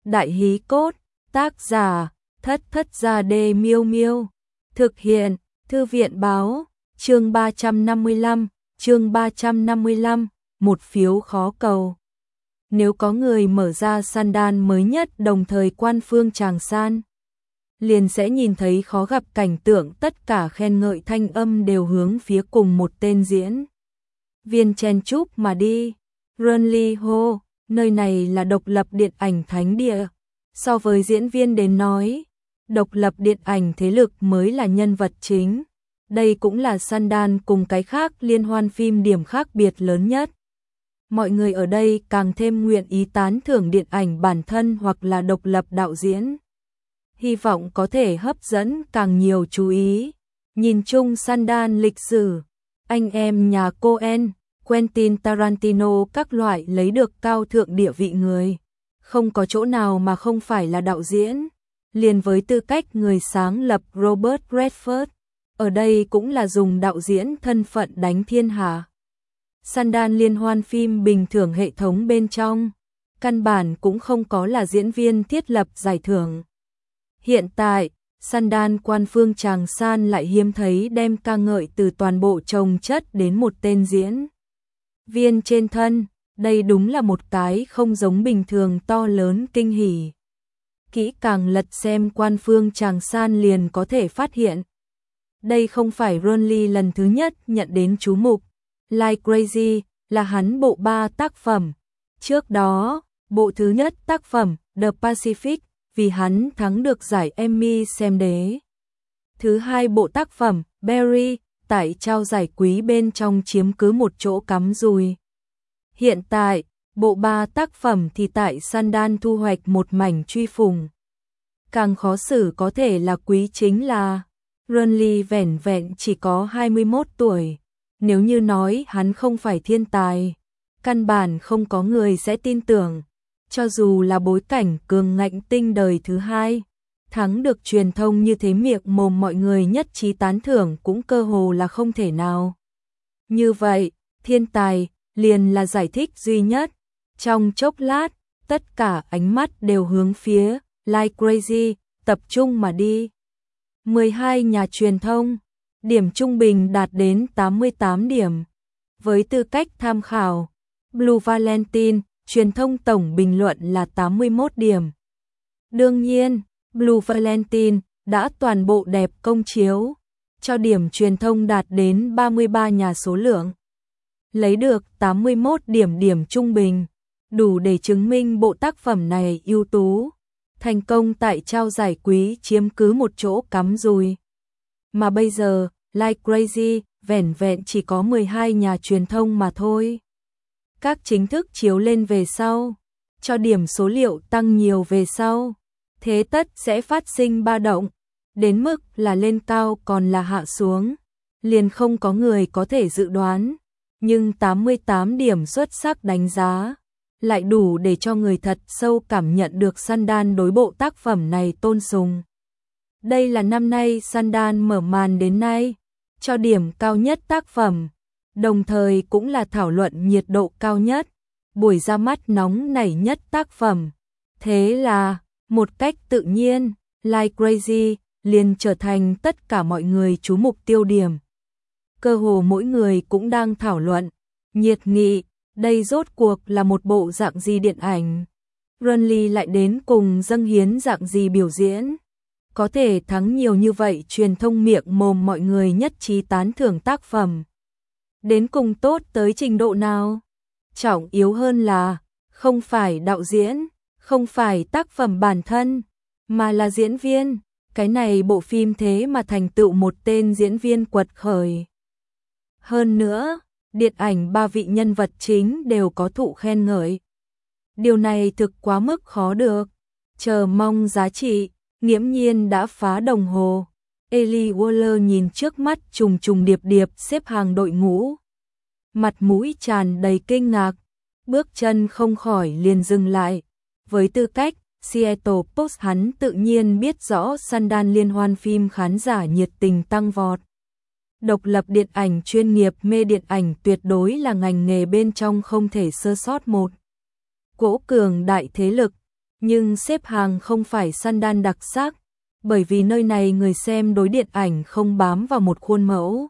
Đại hí cốt, tác giả, Thất Thất Gia Đê Miêu Miêu. Thực hiện, Thư viện báo, chương 355, một phiếu khó cầu. Nếu có người mở ra Sandan mới nhất đồng thời quan phương Tràng San, liền sẽ nhìn thấy khó gặp cảnh tượng tất cả khen ngợi thanh âm đều hướng phía cùng một tên diễn viên chen chúc mà đi. Runli hô, nơi này là độc lập điện ảnh thánh địa. So với diễn viên đến nói, độc lập điện ảnh thế lực mới là nhân vật chính. Đây cũng là Sandan cùng cái khác liên hoan phim điểm khác biệt lớn nhất. Mọi người ở đây càng thêm nguyện ý tán thưởng điện ảnh bản thân hoặc là độc lập đạo diễn. Hy vọng có thể hấp dẫn càng nhiều chú ý. Nhìn chung Sandan lịch sử, anh em nhà Coen, Quentin Tarantino các loại lấy được cao thượng địa vị người. Không có chỗ nào mà không phải là đạo diễn. Liền với tư cách người sáng lập Robert Redford, ở đây cũng là dùng đạo diễn thân phận đánh thiên hạ. Sandan liên hoan phim bình thưởng hệ thống bên trong, căn bản cũng không có là diễn viên thiết lập giải thưởng. Hiện tại, Sandan quan phương Tràng San lại hiếm thấy đem ca ngợi từ toàn bộ chồng chất đến một tên diễn viên trên thân. Đây đúng là một cái không giống bình thường to lớn kinh hỉ. Kỹ càng lật xem quan phương Tràng San liền có thể phát hiện. Đây không phải Runli lần thứ nhất nhận đến chú mục. Like Crazy là hắn bộ 3 tác phẩm. Trước đó, bộ thứ nhất tác phẩm The Pacific vì hắn thắng được giải Emmy xem đế. Thứ hai bộ tác phẩm Barry tại trao giải quý bên trong chiếm cứ một chỗ cắm rùi. Hiện tại, bộ 3 tác phẩm thì tại Sandan thu hoạch một mảnh truy phùng. Càng khó xử có thể là quý chính là Runli vẻn vẹn chỉ có 21 tuổi. Nếu như nói hắn không phải thiên tài, căn bản không có người sẽ tin tưởng. Cho dù là bối cảnh cường ngạnh tinh đời thứ hai, thắng được truyền thông như thế miệng mồm mọi người nhất trí tán thưởng cũng cơ hồ là không thể nào. Như vậy, thiên tài liền là giải thích duy nhất. Trong chốc lát, tất cả ánh mắt đều hướng phía Like Crazy tập trung mà đi. 12 nhà truyền thông, điểm trung bình đạt đến 88 điểm. Với tư cách tham khảo, Blue Valentine, truyền thông tổng bình luận là 81 điểm. Đương nhiên, Blue Valentine đã toàn bộ đẹp công chiếu, cho điểm truyền thông đạt đến 33 nhà số lượng. Lấy được 81 điểm trung bình, đủ để chứng minh bộ tác phẩm này ưu tú, thành công tại trao giải quý chiếm cứ một chỗ cắm rùi. Mà bây giờ, Like Crazy vẻn vẹn chỉ có 12 nhà truyền thông mà thôi. Các chính thức chiếu lên về sau, cho điểm số liệu tăng nhiều về sau, thế tất sẽ phát sinh ba động, đến mức là lên cao còn là hạ xuống, liền không có người có thể dự đoán. Nhưng 88 điểm xuất sắc đánh giá, lại đủ để cho người thật sâu cảm nhận được Sandan đối bộ tác phẩm này tôn sùng. Đây là năm nay Sandan mở màn đến nay, cho điểm cao nhất tác phẩm, đồng thời cũng là thảo luận nhiệt độ cao nhất, buổi ra mắt nóng nảy nhất tác phẩm. Thế là, một cách tự nhiên, Like Crazy liền trở thành tất cả mọi người chú mục tiêu điểm. Cơ hồ mỗi người cũng đang thảo luận, nhiệt nghị, đây rốt cuộc là một bộ dạng gì điện ảnh. Runli lại đến cùng dâng hiến dạng gì biểu diễn. Có thể thắng nhiều như vậy truyền thông miệng mồm mọi người nhất trí tán thưởng tác phẩm. Đến cùng tốt tới trình độ nào? Trọng yếu hơn là, không phải đạo diễn, không phải tác phẩm bản thân, mà là diễn viên. Cái này bộ phim thế mà thành tựu một tên diễn viên quật khởi. Hơn nữa, điện ảnh 3 vị nhân vật chính đều có thụ khen ngợi. Điều này thực quá mức khó được. Chờ mong giá trị, nghiễm nhiên đã phá đồng hồ. Ellie Waller nhìn trước mắt trùng trùng điệp điệp xếp hàng đội ngũ. Mặt mũi tràn đầy kinh ngạc, bước chân không khỏi liền dừng lại. Với tư cách Seattle Post hắn tự nhiên biết rõ Sandan liên hoan phim khán giả nhiệt tình tăng vọt. Độc lập điện ảnh chuyên nghiệp mê điện ảnh tuyệt đối là ngành nghề bên trong không thể sơ sót một cỗ cường đại thế lực. Nhưng xếp hàng không phải sandal đặc sắc, bởi vì nơi này người xem đối điện ảnh không bám vào một khuôn mẫu.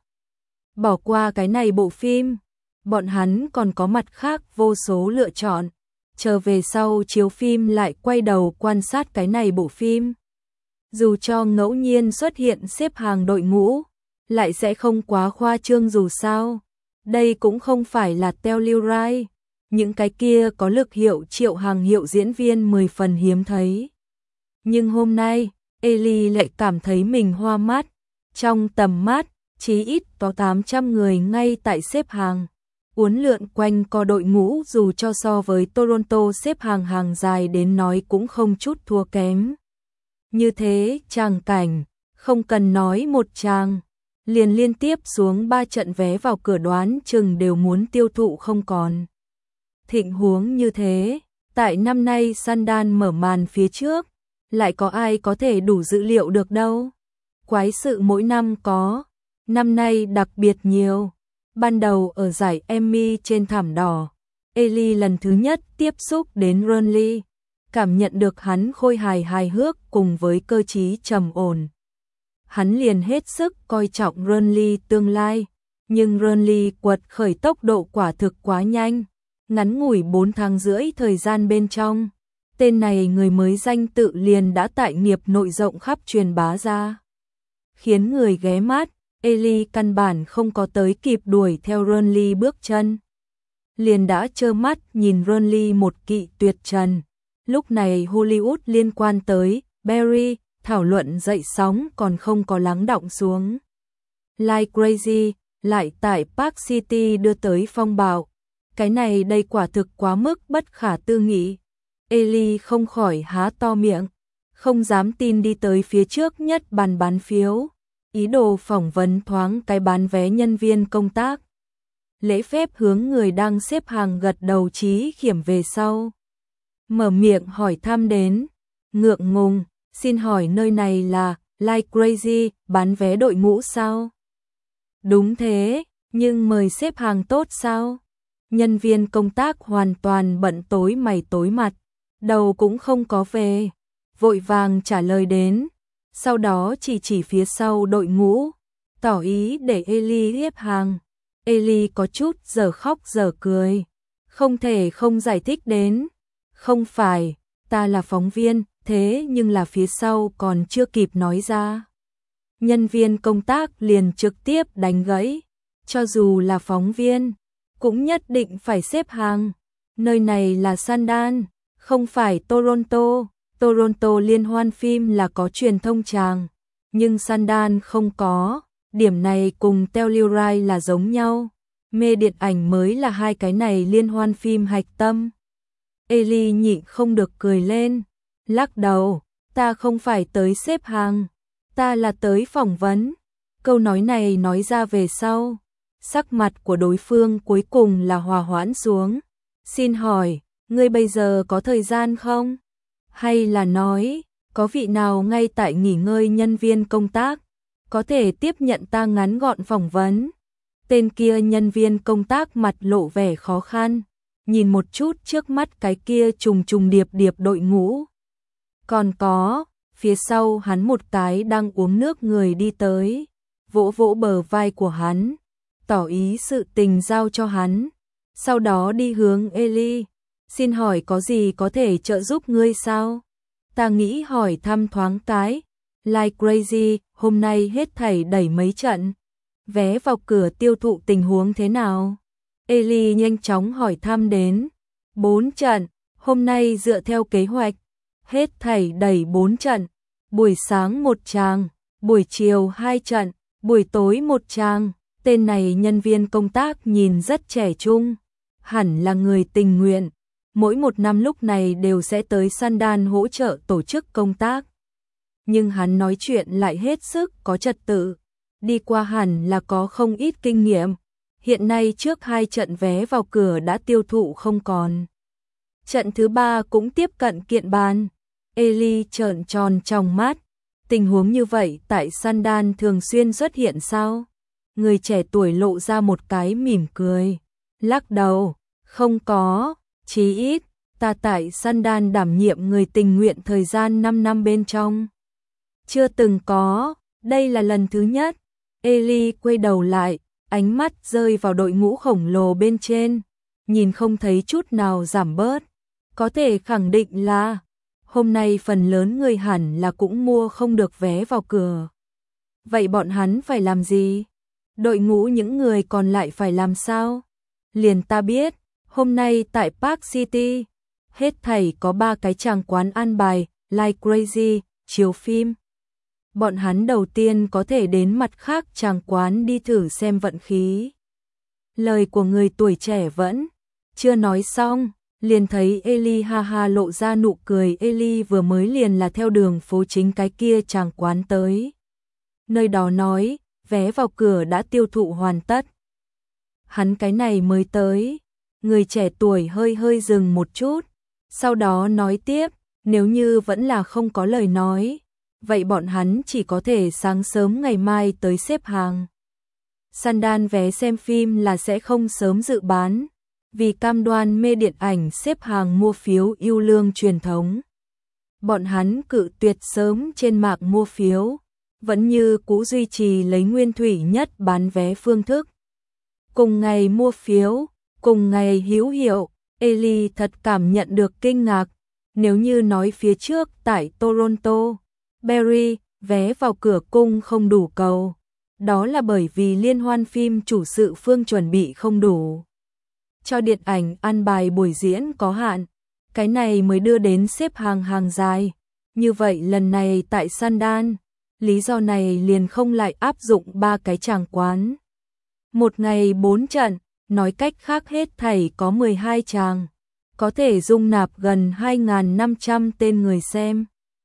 Bỏ qua cái này bộ phim, bọn hắn còn có mặt khác vô số lựa chọn, chờ về sau chiếu phim lại quay đầu quan sát cái này bộ phim. Dù cho ngẫu nhiên xuất hiện xếp hàng đội ngũ, lại sẽ không quá khoa trương dù sao. Đây cũng không phải là Telluride, những cái kia có lực hiệu triệu hàng hiệu diễn viên 10 phần hiếm thấy. Nhưng hôm nay, Ellie lại cảm thấy mình hoa mắt, trong tầm mắt, chí ít có 800 người ngay tại xếp hàng. Uốn lượn quanh co đội ngũ dù cho so với Toronto xếp hàng dài đến nói cũng không chút thua kém. Như thế, tràng cảnh, không cần nói một tràng, liền liên tiếp xuống 3 trận vé vào cửa đoán chừng đều muốn tiêu thụ không còn. Thịnh huống như thế, tại năm nay Sundance mở màn phía trước, lại có ai có thể đủ dữ liệu được đâu. Quái sự mỗi năm có, năm nay đặc biệt nhiều. Ban đầu ở giải Emmy trên thảm đỏ, Ellie lần thứ nhất tiếp xúc đến Ronley, cảm nhận được hắn khôi hài hước cùng với cơ trí trầm ổn. Hắn liền hết sức coi trọng Ronley tương lai, nhưng Ronley quật khởi tốc độ quả thực quá nhanh, ngắn ngủi 4 tháng rưỡi thời gian bên trong. Tên này người mới danh tự liền đã tại nghiệp nội rộng khắp truyền bá ra, khiến người ghé mắt. Ellie căn bản không có tới kịp đuổi theo Ronley bước chân, liền đã trơ mắt nhìn Ronley một kỵ tuyệt trần. Lúc này Hollywood liên quan tới Barry thảo luận dậy sóng còn không có lắng đọng xuống. Like Crazy lại tại Park City đưa tới phong bạo. Cái này đây quả thực quá mức bất khả tư nghị. Ellie không khỏi há to miệng, không dám tin đi tới phía trước nhất bàn bán phiếu, ý đồ phỏng vấn thoáng cái bán vé nhân viên công tác. Lễ phép hướng người đang xếp hàng gật đầu trí khiểm về sau. Mở miệng hỏi thăm đến, ngượng ngùng, xin hỏi nơi này là Like Crazy bán vé đội ngũ sao? Đúng thế, nhưng mời xếp hàng tốt sao? Nhân viên công tác hoàn toàn bận tối mày tối mặt, đầu cũng không có về, vội vàng trả lời đến. Sau đó chỉ phía sau đội ngũ, tỏ ý để Ellie xếp hàng. Ellie có chút giờ khóc giờ cười, không thể không giải thích đến. Không phải, ta là phóng viên, thế nhưng là phía sau còn chưa kịp nói ra. Nhân viên công tác liền trực tiếp đánh gãy, cho dù là phóng viên, cũng nhất định phải xếp hàng. Nơi này là Sundance, không phải Toronto. Toronto liên hoan phim là có truyền thông tràng, nhưng Sundance không có, điểm này cùng Telluride là giống nhau. Mê điện ảnh mới là hai cái này liên hoan phim hạch tâm. Ellie nhịn không được cười lên, lắc đầu, ta không phải tới xếp hàng, ta là tới phỏng vấn. Câu nói này nói ra về sau, sắc mặt của đối phương cuối cùng là hòa hoãn xuống. Xin hỏi, ngươi bây giờ có thời gian không? Hay là nói, có vị nào ngay tại nghỉ ngơi nhân viên công tác, có thể tiếp nhận ta ngắn gọn phỏng vấn? Tên kia nhân viên công tác mặt lộ vẻ khó khăn, nhìn một chút trước mắt cái kia trùng điệp đội ngũ. Còn có, phía sau hắn một cái đang uống nước người đi tới, vỗ vỗ bờ vai của hắn, tỏ ý sự tình giao cho hắn. Sau đó đi hướng Ellie, xin hỏi có gì có thể trợ giúp ngươi sao? Ta nghĩ hỏi thăm thoáng cái, Like Crazy, hôm nay hết thảy đẩy mấy trận, vé vào cửa tiêu thụ tình huống thế nào? Ellie nhanh chóng hỏi thăm đến. 4 trận, hôm nay dựa theo kế hoạch, hết thảy đẩy 4 trận, buổi sáng 1 tràng, buổi chiều 2 trận, buổi tối 1 tràng. Tên này nhân viên công tác nhìn rất trẻ trung, hẳn là người tình nguyện, mỗi một năm lúc này đều sẽ tới Sundance hỗ trợ tổ chức công tác. Nhưng hắn nói chuyện lại hết sức có trật tự, đi qua hẳn là có không ít kinh nghiệm. Hiện nay trước 2 trận vé vào cửa đã tiêu thụ không còn. Trận thứ 3 cũng tiếp cận kiện bàn. Ellie trợn tròn trong mắt, tình huống như vậy tại Sundance thường xuyên xuất hiện sao? Người trẻ tuổi lộ ra một cái mỉm cười, lắc đầu, không có, chí ít, ta tại Sundan đảm nhiệm người tình nguyện thời gian 5 năm bên trong. Chưa từng có, đây là lần thứ nhất. Ellie quay đầu lại, ánh mắt rơi vào đội ngũ khổng lồ bên trên, nhìn không thấy chút nào giảm bớt. Có thể khẳng định là hôm nay phần lớn người hẳn là cũng mua không được vé vào cửa. Vậy bọn hắn phải làm gì? Đội ngũ những người còn lại phải làm sao? Liền ta biết, hôm nay tại Park City, hết thảy có 3 cái tràng quán an bài, Like Crazy, chiếu phim. Bọn hắn đầu tiên có thể đến mặt khác tràng quán đi thử xem vận khí. Lời của người tuổi trẻ vẫn chưa nói xong, liền thấy Ellie ha ha lộ ra nụ cười. Ellie vừa mới liền là theo đường phố chính cái kia tràng quán tới. Nơi đó nói, vé vào cửa đã tiêu thụ hoàn tất. Hắn cái này mới tới. Người trẻ tuổi hơi dừng một chút, sau đó nói tiếp, nếu như vẫn là không có lời nói, vậy bọn hắn chỉ có thể sáng sớm ngày mai tới xếp hàng. Sundan vé xem phim là sẽ không sớm dự bán, vì cam đoan mê điện ảnh xếp hàng mua phiếu yêu lương truyền thống. Bọn hắn cự tuyệt sớm trên mạng mua phiếu, vẫn như cũ duy trì lấy nguyên thủy nhất bán vé phương thức. Cùng ngày mua phiếu, cùng ngày hữu hiệu, Ellie thật cảm nhận được kinh ngạc. Nếu như nói phía trước tại Toronto, Barry, vé vào cửa cung không đủ cầu, đó là bởi vì liên hoan phim chủ sự phương chuẩn bị không đủ. Cho điện ảnh an bài buổi diễn có hạn, cái này mới đưa đến xếp hàng dài. Như vậy lần này tại Sundan, lý do này liền không lại áp dụng 3 cái tràng quán. Một ngày 4 trận, nói cách khác hết thảy có 12 tràng, có thể dung nạp gần 2.500 tên người xem.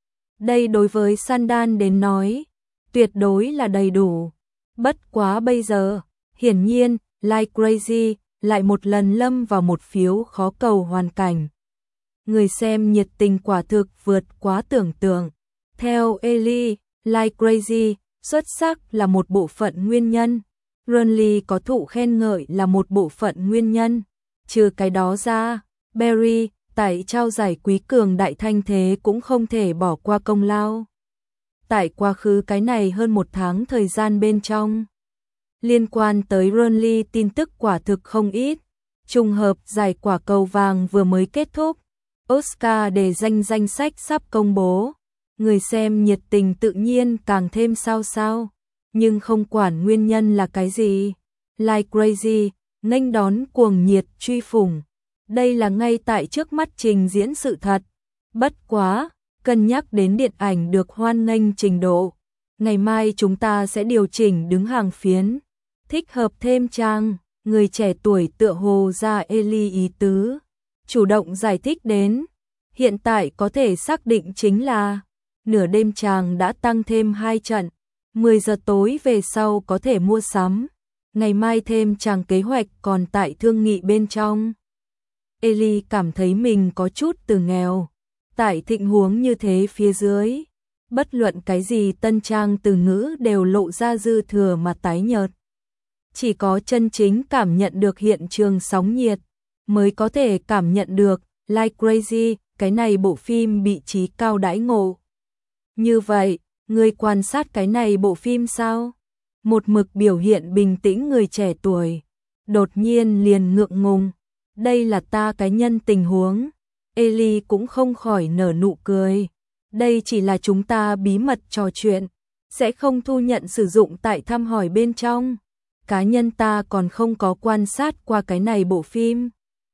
Đây đối với Sundan đến nói, tuyệt đối là đầy đủ. Bất quá bây giờ, hiển nhiên, Like Crazy lại một lần lâm vào một phiếu khó cầu hoàn cảnh. Người xem nhiệt tình quả thực vượt quá tưởng tượng. Theo Ellie, Like Crazy xuất sắc là một bộ phận nguyên nhân. Runley có thụ khen ngợi là một bộ phận nguyên nhân. Trừ cái đó ra, Barry tại trao giải quý cường đại thanh thế cũng không thể bỏ qua công lao. Tại quá khứ cái này hơn 1 tháng thời gian bên trong, liên quan tới Runley tin tức quả thực không ít. Trùng hợp giải quả cầu vàng vừa mới kết thúc, Oscar để danh sách sắp công bố, người xem nhiệt tình tự nhiên càng thêm sao. Nhưng không quản nguyên nhân là cái gì, Like Crazy nghênh đón cuồng nhiệt truy phủng. Đây là ngay tại trước mắt trình diễn sự thật. Bất quá, cân nhắc đến điện ảnh được hoan nghênh trình độ, ngày mai chúng ta sẽ điều chỉnh đứng hàng phiến, thích hợp thêm trang. Người trẻ tuổi tựa hồ ra Ellie ý tứ, chủ động giải thích đến. Hiện tại có thể xác định chính là nửa đêm tràng đã tăng thêm 2 trận, 10 giờ tối về sau có thể mua sắm. Ngày mai thêm tràng kế hoạch còn tại thương nghị bên trong. Ellie cảm thấy mình có chút từ nghèo. Tại tình huống như thế phía dưới, bất luận cái gì tân trang từ ngữ đều lộ ra dư thừa mà tái nhợt. Chỉ có chân chính cảm nhận được hiện trường sóng nhiệt, mới có thể cảm nhận được Like Crazy, cái này bộ phim bị trí cao đãi ngộ. Như vậy, người quan sát cái này bộ phim sao? Một mực biểu hiện bình tĩnh người trẻ tuổi, đột nhiên liền ngượng ngùng. Đây là ta cái nhân tình huống. Ellie cũng không khỏi nở nụ cười. Đây chỉ là chúng ta bí mật trò chuyện, sẽ không thu nhận sử dụng tại thăm hỏi bên trong. Cá nhân ta còn không có quan sát qua cái này bộ phim,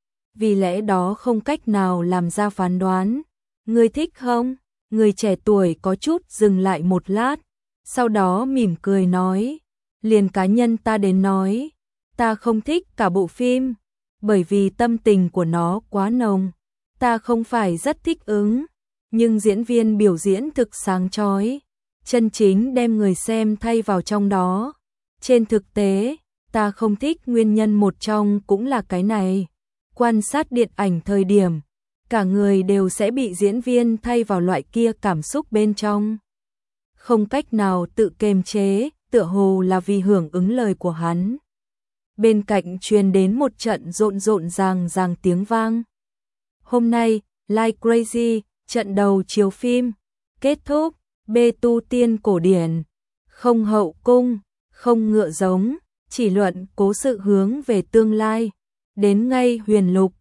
vì lẽ đó không cách nào làm ra phán đoán. Người thích không? Người trẻ tuổi có chút dừng lại một lát, sau đó mỉm cười nói, liền cá nhân ta đến nói, ta không thích cả bộ phim, bởi vì tâm tình của nó quá nồng, ta không phải rất thích ứng, nhưng diễn viên biểu diễn thực sáng chói, chân chính đem người xem thay vào trong đó. Trên thực tế, ta không thích nguyên nhân một trong cũng là cái này. Quan sát điện ảnh thời điểm, cả người đều sẽ bị diễn viên thay vào loại kia cảm xúc bên trong. Không cách nào tự kiềm chế, tựa hồ là vì hưởng ứng lời của hắn. Bên cạnh truyền đến một trận rộn ràng tiếng vang. Hôm nay, Like Crazy, trận đầu chiếu phim, kết thúc, bê tu tiên cổ điển, không hậu cung, không ngựa giống, chỉ luận cố sự hướng về tương lai, đến ngay huyền lục,